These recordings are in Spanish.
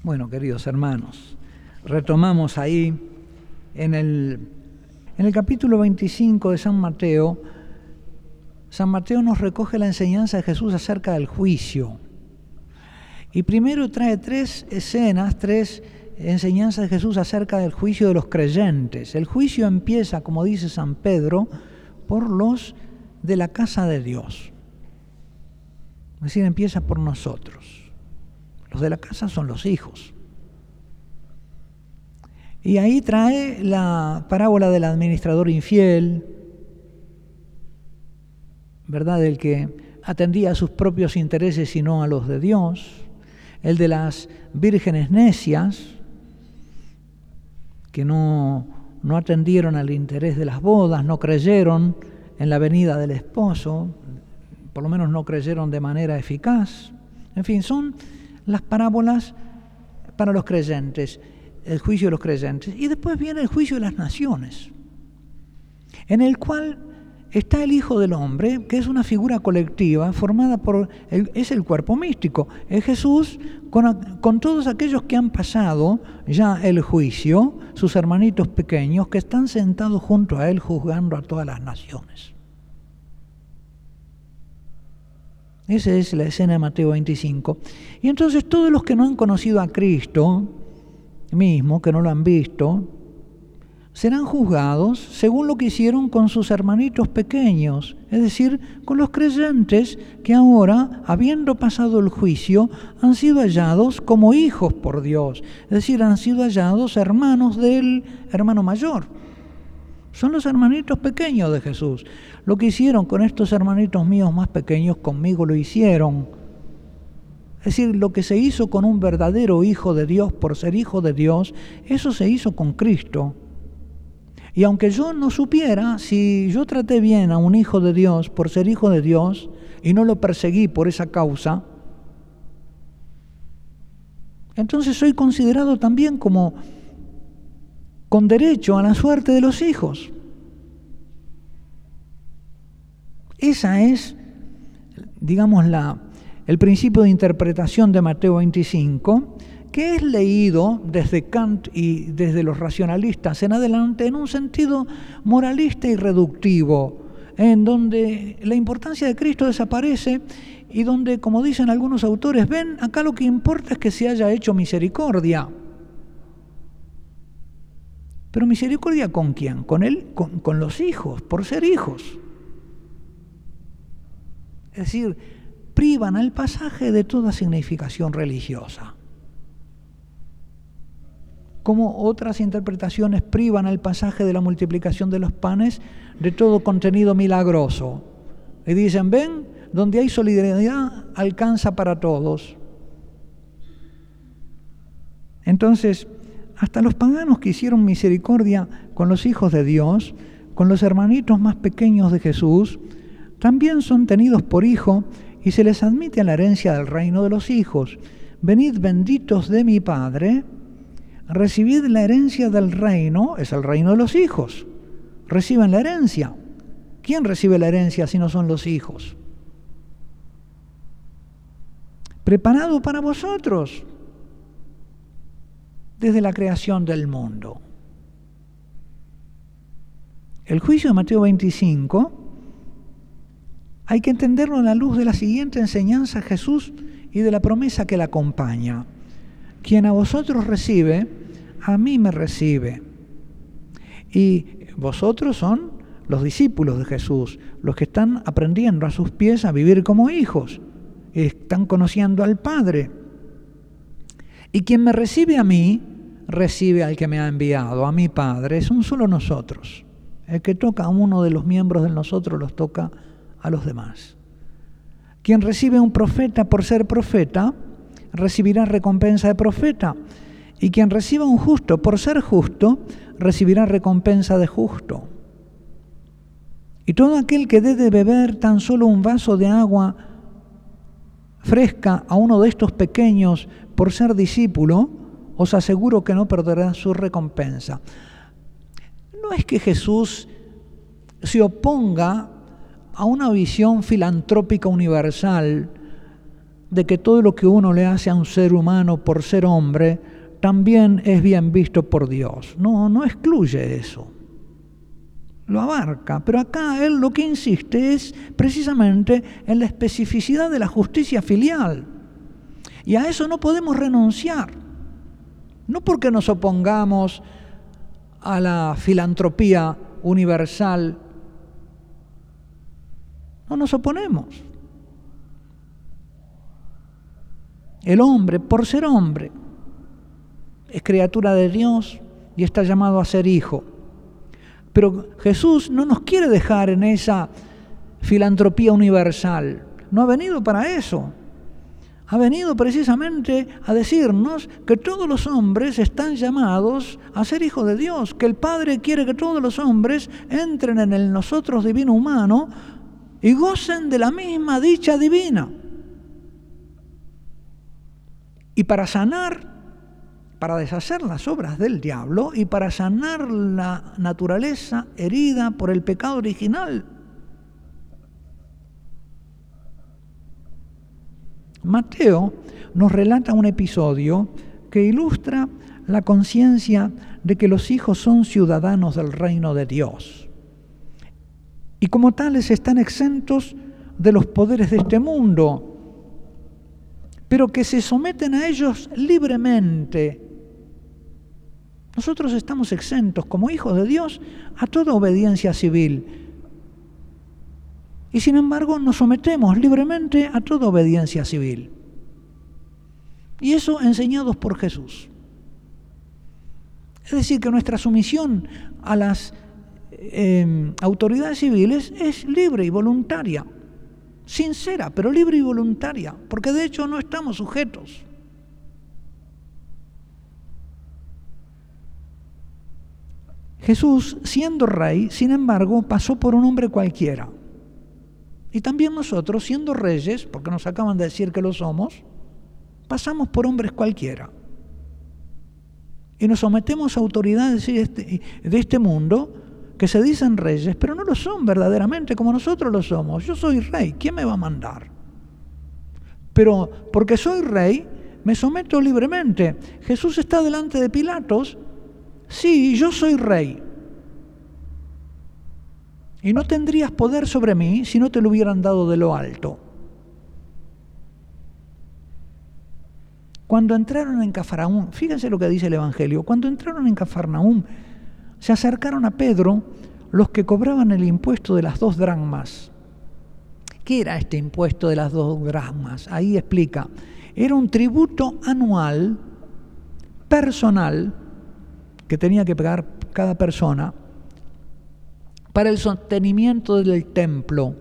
Bueno, queridos hermanos, retomamos ahí en el capítulo 25 de San Mateo. San Mateo nos recoge la enseñanza de Jesús acerca del juicio. Y primero trae tres enseñanzas de Jesús acerca del juicio de los creyentes. El juicio empieza, como dice San Pedro, por los de la casa de Dios. Es decir, empieza por nosotros. Los de la casa son los hijos. Y ahí trae la parábola del administrador infiel, ¿verdad? El que atendía a sus propios intereses y no a los de Dios. El de las vírgenes necias, que no atendieron al interés de las bodas, no creyeron en la venida del esposo, por lo menos no creyeron de manera eficaz. En fin, son las parábolas para los creyentes, el juicio de los creyentes. Y después viene el juicio de las naciones, en el cual está el Hijo del Hombre, que es una figura colectiva formada es el cuerpo místico, es Jesús con todos aquellos que han pasado ya el juicio, sus hermanitos pequeños que están sentados junto a Él juzgando a todas las naciones. Esa es la escena de Mateo 25. Y entonces todos los que no han conocido a Cristo mismo, que no lo han visto, serán juzgados según lo que hicieron con sus hermanitos pequeños, es decir, con los creyentes que ahora, habiendo pasado el juicio, han sido hallados como hijos por Dios, es decir, han sido hallados hermanos del hermano mayor. Son los hermanitos pequeños de Jesús. Lo que hicieron con estos hermanitos míos más pequeños, conmigo lo hicieron. Es decir, lo que se hizo con un verdadero hijo de Dios por ser hijo de Dios, eso se hizo con Cristo. Y aunque yo no supiera, si yo traté bien a un hijo de Dios por ser hijo de Dios y no lo perseguí por esa causa, entonces soy considerado también como con derecho a la suerte de los hijos. Esa es, digamos, el principio de interpretación de Mateo 25, que es leído desde Kant y desde los racionalistas en adelante en un sentido moralista y reductivo, en donde la importancia de Cristo desaparece y donde, como dicen algunos autores, ven, acá lo que importa es que se haya hecho misericordia. Pero misericordia ¿con quién? Con él, con los hijos, por ser hijos. Es decir, privan al pasaje de toda significación religiosa. Como otras interpretaciones privan al pasaje de la multiplicación de los panes de todo contenido milagroso. Y dicen, ven, donde hay solidaridad alcanza para todos. Entonces, hasta los paganos que hicieron misericordia con los hijos de Dios, con los hermanitos más pequeños de Jesús, también son tenidos por hijo y se les admite a la herencia del reino de los hijos. Venid benditos de mi Padre, recibid la herencia del reino, es el reino de los hijos. Reciben la herencia. ¿Quién recibe la herencia si no son los hijos? Preparado para vosotros desde la creación del mundo. El juicio de Mateo 25 hay que entenderlo a la luz de la siguiente enseñanza de Jesús y de la promesa que la acompaña. Quien a vosotros recibe, a mí me recibe. Y vosotros son los discípulos de Jesús, los que están aprendiendo a sus pies a vivir como hijos, están conociendo al Padre. Y quien me recibe a mí, recibe al que me ha enviado, a mi Padre. Es un solo nosotros. El que toca a uno de los miembros de nosotros los toca a los demás. Quien recibe a un profeta por ser profeta, recibirá recompensa de profeta. Y quien reciba a un justo por ser justo, recibirá recompensa de justo. Y todo aquel que dé de beber tan solo un vaso de agua fresca a uno de estos pequeños por ser discípulo, os aseguro que no perderá su recompensa. No es que Jesús se oponga a una visión filantrópica universal de que todo lo que uno le hace a un ser humano por ser hombre también es bien visto por Dios. No excluye eso, lo abarca, pero acá él lo que insiste es precisamente en la especificidad de la justicia filial, y a eso no podemos renunciar, no porque nos opongamos a la filantropía universal, no nos oponemos. El hombre, por ser hombre, es criatura de Dios y está llamado a ser hijo. Pero Jesús no nos quiere dejar en esa filantropía universal. No ha venido para eso. Ha venido precisamente a decirnos que todos los hombres están llamados a ser hijos de Dios, que el Padre quiere que todos los hombres entren en el nosotros divino humano y gocen de la misma dicha divina. Y para sanar, para deshacer las obras del diablo y para sanar la naturaleza herida por el pecado original. Mateo nos relata un episodio que ilustra la conciencia de que los hijos son ciudadanos del reino de Dios y como tales están exentos de los poderes de este mundo, pero que se someten a ellos libremente. Nosotros estamos exentos como hijos de Dios a toda obediencia civil. Y sin embargo nos sometemos libremente a toda obediencia civil. Y eso enseñados por Jesús. Es decir, que nuestra sumisión a las autoridades civiles es libre y voluntaria. Sincera, pero libre y voluntaria, porque de hecho no estamos sujetos. Jesús, siendo rey, sin embargo, pasó por un hombre cualquiera. Y también nosotros, siendo reyes, porque nos acaban de decir que lo somos, pasamos por hombres cualquiera. Y nos sometemos a autoridades de este mundo que se dicen reyes, pero no lo son verdaderamente como nosotros lo somos. Yo soy rey, ¿quién me va a mandar? Pero porque soy rey, me someto libremente. Jesús está delante de Pilatos, sí, yo soy rey. Y no tendrías poder sobre mí si no te lo hubieran dado de lo alto. Cuando entraron en Cafarnaúm, fíjense lo que dice el Evangelio, cuando entraron en Cafarnaúm, se acercaron a Pedro los que cobraban el impuesto de las 2 dracmas. ¿Qué era este impuesto de las 2 dracmas? Ahí explica. Era un tributo anual, personal, que tenía que pagar cada persona para el sostenimiento del templo.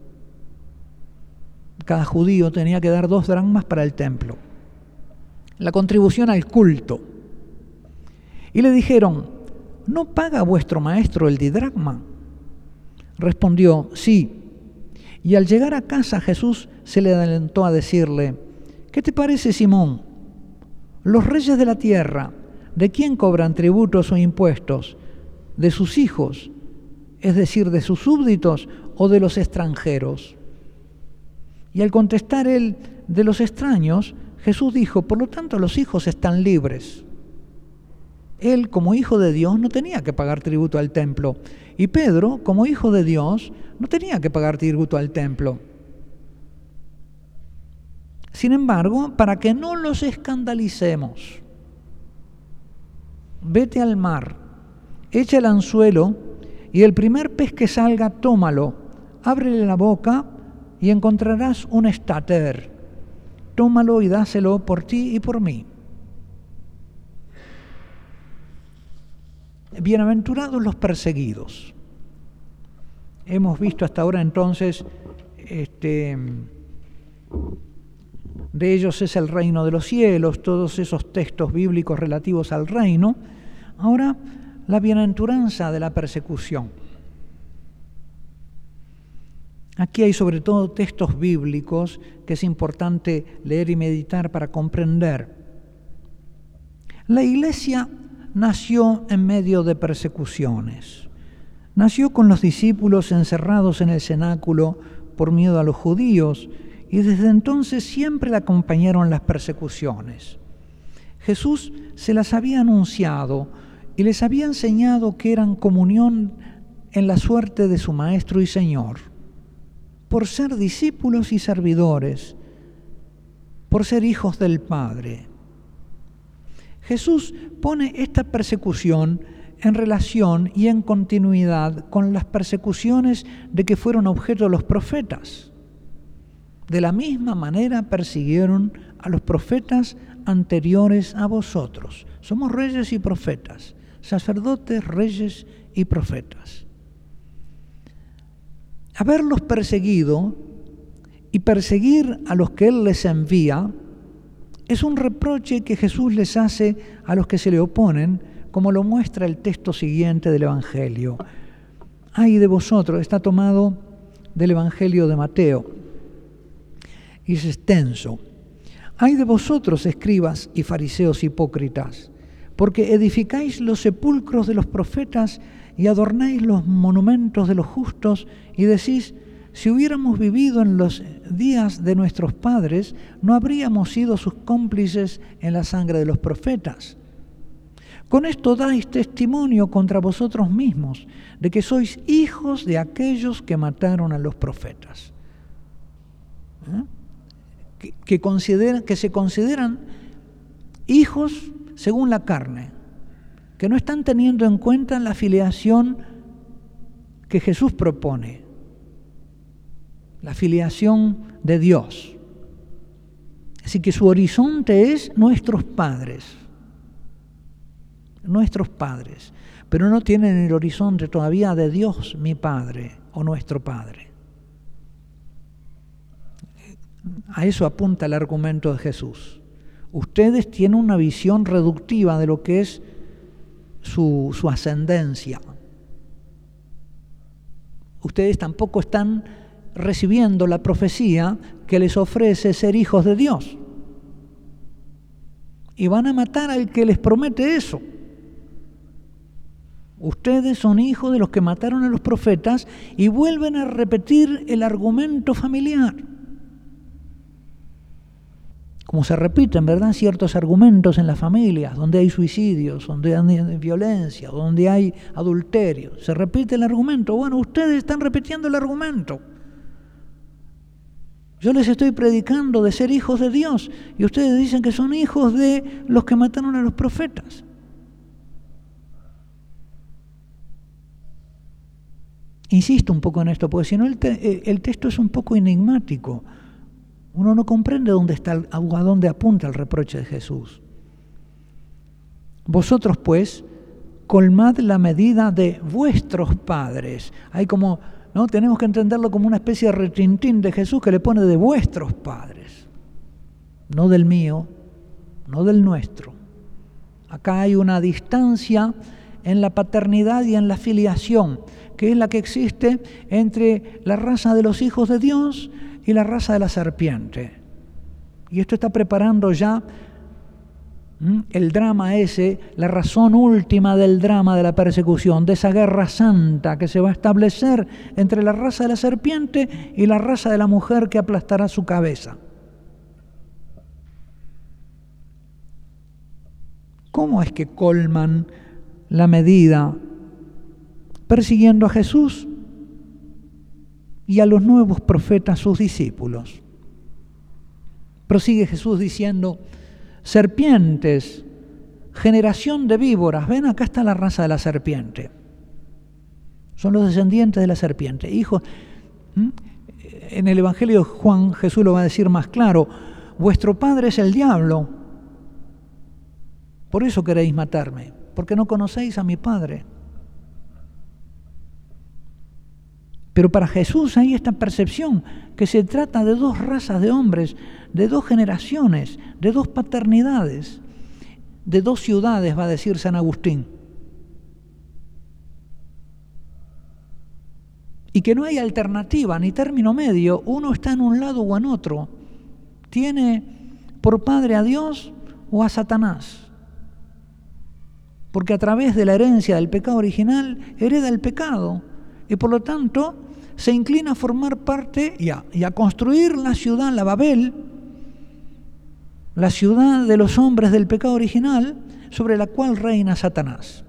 Cada judío tenía que dar 2 dracmas para el templo. La contribución al culto. Y le dijeron, ¿no paga vuestro maestro el didracma? Respondió, sí. Y al llegar a casa Jesús se le adelantó a decirle, ¿qué te parece, Simón? Los reyes de la tierra, ¿de quién cobran tributos o impuestos? ¿De sus hijos, es decir, de sus súbditos, o de los extranjeros? Y al contestar él, de los extraños, Jesús dijo, por lo tanto los hijos están libres. Él, como hijo de Dios, no tenía que pagar tributo al templo. Y Pedro, como hijo de Dios, no tenía que pagar tributo al templo. Sin embargo, para que no los escandalicemos, vete al mar, echa el anzuelo y el primer pez que salga, tómalo, ábrele la boca y encontrarás un estater. Tómalo y dáselo por ti y por mí. Bienaventurados los perseguidos. Hemos visto hasta ahora entonces, de ellos es el reino de los cielos, todos esos textos bíblicos relativos al reino. Ahora, la bienaventuranza de la persecución. Aquí hay sobre todo textos bíblicos que es importante leer y meditar para comprender. La Iglesia nació en medio de persecuciones. Nació con los discípulos encerrados en el cenáculo por miedo a los judíos y desde entonces siempre le acompañaron las persecuciones. Jesús se las había anunciado y les había enseñado que eran comunión en la suerte de su Maestro y Señor, por ser discípulos y servidores, por ser hijos del Padre. Jesús pone esta persecución en relación y en continuidad con las persecuciones de que fueron objeto los profetas. De la misma manera persiguieron a los profetas anteriores a vosotros. Somos reyes y profetas, sacerdotes, reyes y profetas. Haberlos perseguido y perseguir a los que Él les envía es un reproche que Jesús les hace a los que se le oponen, como lo muestra el texto siguiente del Evangelio. Ay de vosotros, está tomado del Evangelio de Mateo, y es extenso. Ay de vosotros, escribas y fariseos hipócritas, porque edificáis los sepulcros de los profetas y adornáis los monumentos de los justos, y decís: si hubiéramos vivido en los días de nuestros padres, no habríamos sido sus cómplices en la sangre de los profetas. Con esto dais testimonio contra vosotros mismos de que sois hijos de aquellos que mataron a los profetas. Que se consideran hijos según la carne, que no están teniendo en cuenta la filiación que Jesús propone, la filiación de Dios. Así que su horizonte es nuestros padres, pero no tienen el horizonte todavía de Dios, mi Padre, o nuestro Padre. A eso apunta el argumento de Jesús. Ustedes tienen una visión reductiva de lo que es su ascendencia. Ustedes tampoco están recibiendo la profecía que les ofrece ser hijos de Dios. Y van a matar al que les promete eso. Ustedes son hijos de los que mataron a los profetas, y vuelven a repetir el argumento familiar. Como se repiten, ¿verdad?, ciertos argumentos en las familias, donde hay suicidios, donde hay violencia, donde hay adulterio. Se repite el argumento. Bueno, ustedes están repitiendo el argumento. Yo les estoy predicando de ser hijos de Dios, y ustedes dicen que son hijos de los que mataron a los profetas. Insisto un poco en esto, porque si no el texto es un poco enigmático. Uno no comprende a dónde apunta el reproche de Jesús. Vosotros, pues, colmad la medida de vuestros padres. Hay como, ¿no? Tenemos que entenderlo como una especie de retintín de Jesús que le pone de vuestros padres. No del mío, no del nuestro. Acá hay una distancia en la paternidad y en la filiación, que es la que existe entre la raza de los hijos de Dios y la raza de la serpiente. Y esto está preparando ya el drama ese, la razón última del drama de la persecución, de esa guerra santa que se va a establecer entre la raza de la serpiente y la raza de la mujer que aplastará su cabeza. ¿Cómo es que colman la medida? Persiguiendo a Jesús y a los nuevos profetas, sus discípulos. Prosigue Jesús diciendo: serpientes, generación de víboras. Ven, acá está la raza de la serpiente. Son los descendientes de la serpiente. Hijos, en el Evangelio de Juan, Jesús lo va a decir más claro: vuestro padre es el diablo. Por eso queréis matarme, porque no conocéis a mi Padre. Pero para Jesús hay esta percepción que se trata de dos razas de hombres, de dos generaciones, de dos paternidades, de dos ciudades, va a decir San Agustín. Y que no hay alternativa ni término medio, uno está en un lado o en otro. Tiene por padre a Dios o a Satanás. Porque a través de la herencia del pecado original hereda el pecado. Y por lo tanto, se inclina a formar parte y a construir la ciudad, la Babel, la ciudad de los hombres del pecado original, sobre la cual reina Satanás.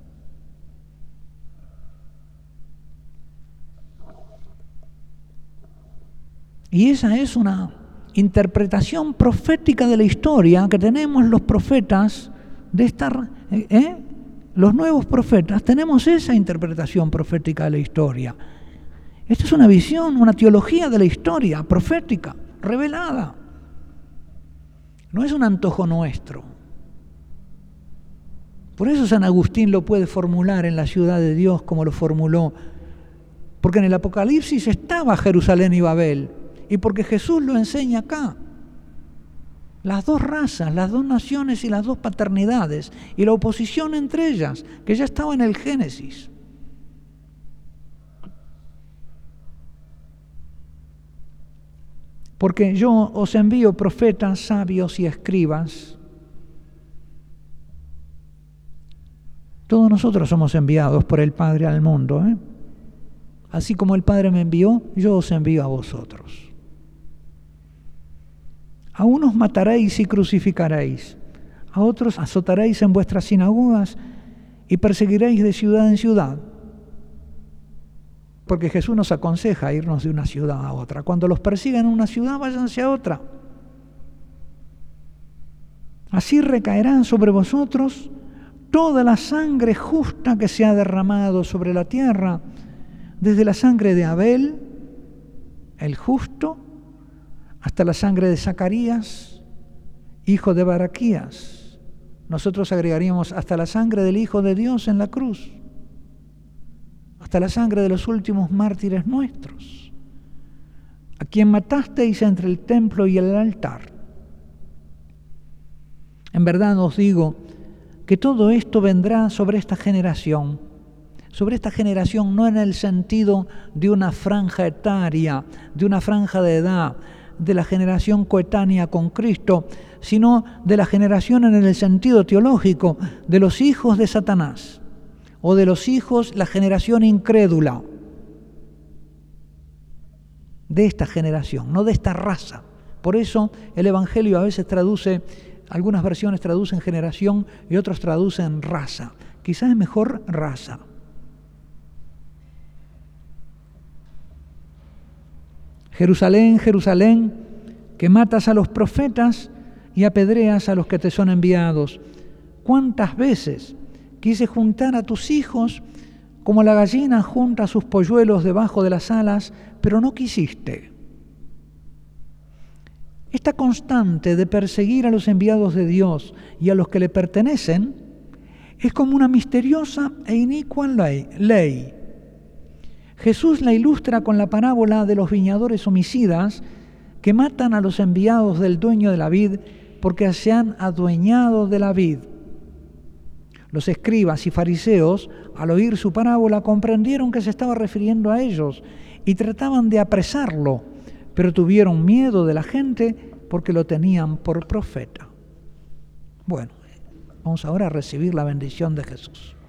Y esa es una interpretación profética de la historia que tenemos los profetas de estar, los nuevos profetas, tenemos esa interpretación profética de la historia. Esta es una visión, una teología de la historia profética, revelada. No es un antojo nuestro. Por eso San Agustín lo puede formular en la ciudad de Dios como lo formuló, porque en el Apocalipsis estaba Jerusalén y Babel, y porque Jesús lo enseña acá. Las dos razas, las dos naciones y las dos paternidades, y la oposición entre ellas, que ya estaba en el Génesis. Porque yo os envío profetas, sabios y escribas. Todos nosotros somos enviados por el Padre al mundo, ¿eh? Así como el Padre me envió, yo os envío a vosotros. A unos mataréis y crucificaréis, a otros azotaréis en vuestras sinagogas y perseguiréis de ciudad en ciudad. Porque Jesús nos aconseja irnos de una ciudad a otra. Cuando los persigan en una ciudad, váyanse a otra. Así recaerá sobre vosotros toda la sangre justa que se ha derramado sobre la tierra, desde la sangre de Abel, el justo, hasta la sangre de Zacarías, hijo de Baraquías. Nosotros agregaríamos hasta la sangre del Hijo de Dios en la cruz, hasta la sangre de los últimos mártires nuestros, a quien matasteis entre el templo y el altar. En verdad os digo que todo esto vendrá sobre esta generación no en el sentido de una franja etaria, de una franja de edad, de la generación coetánea con Cristo, sino de la generación en el sentido teológico de los hijos de Satanás, o de los hijos, la generación incrédula, de esta generación, no de esta raza. Por eso el Evangelio a veces traduce, algunas versiones traducen generación y otros traducen raza. Quizás es mejor raza. Jerusalén, Jerusalén, que matas a los profetas y apedreas a los que te son enviados. ¿Cuántas veces quise juntar a tus hijos como la gallina junta sus polluelos debajo de las alas, pero no quisiste? Esta constante de perseguir a los enviados de Dios y a los que le pertenecen es como una misteriosa e inicua ley. Jesús la ilustra con la parábola de los viñadores homicidas que matan a los enviados del dueño de la vid porque se han adueñado de la vid. Los escribas y fariseos, al oír su parábola, comprendieron que se estaba refiriendo a ellos y trataban de apresarlo, pero tuvieron miedo de la gente porque lo tenían por profeta. Bueno, vamos ahora a recibir la bendición de Jesús.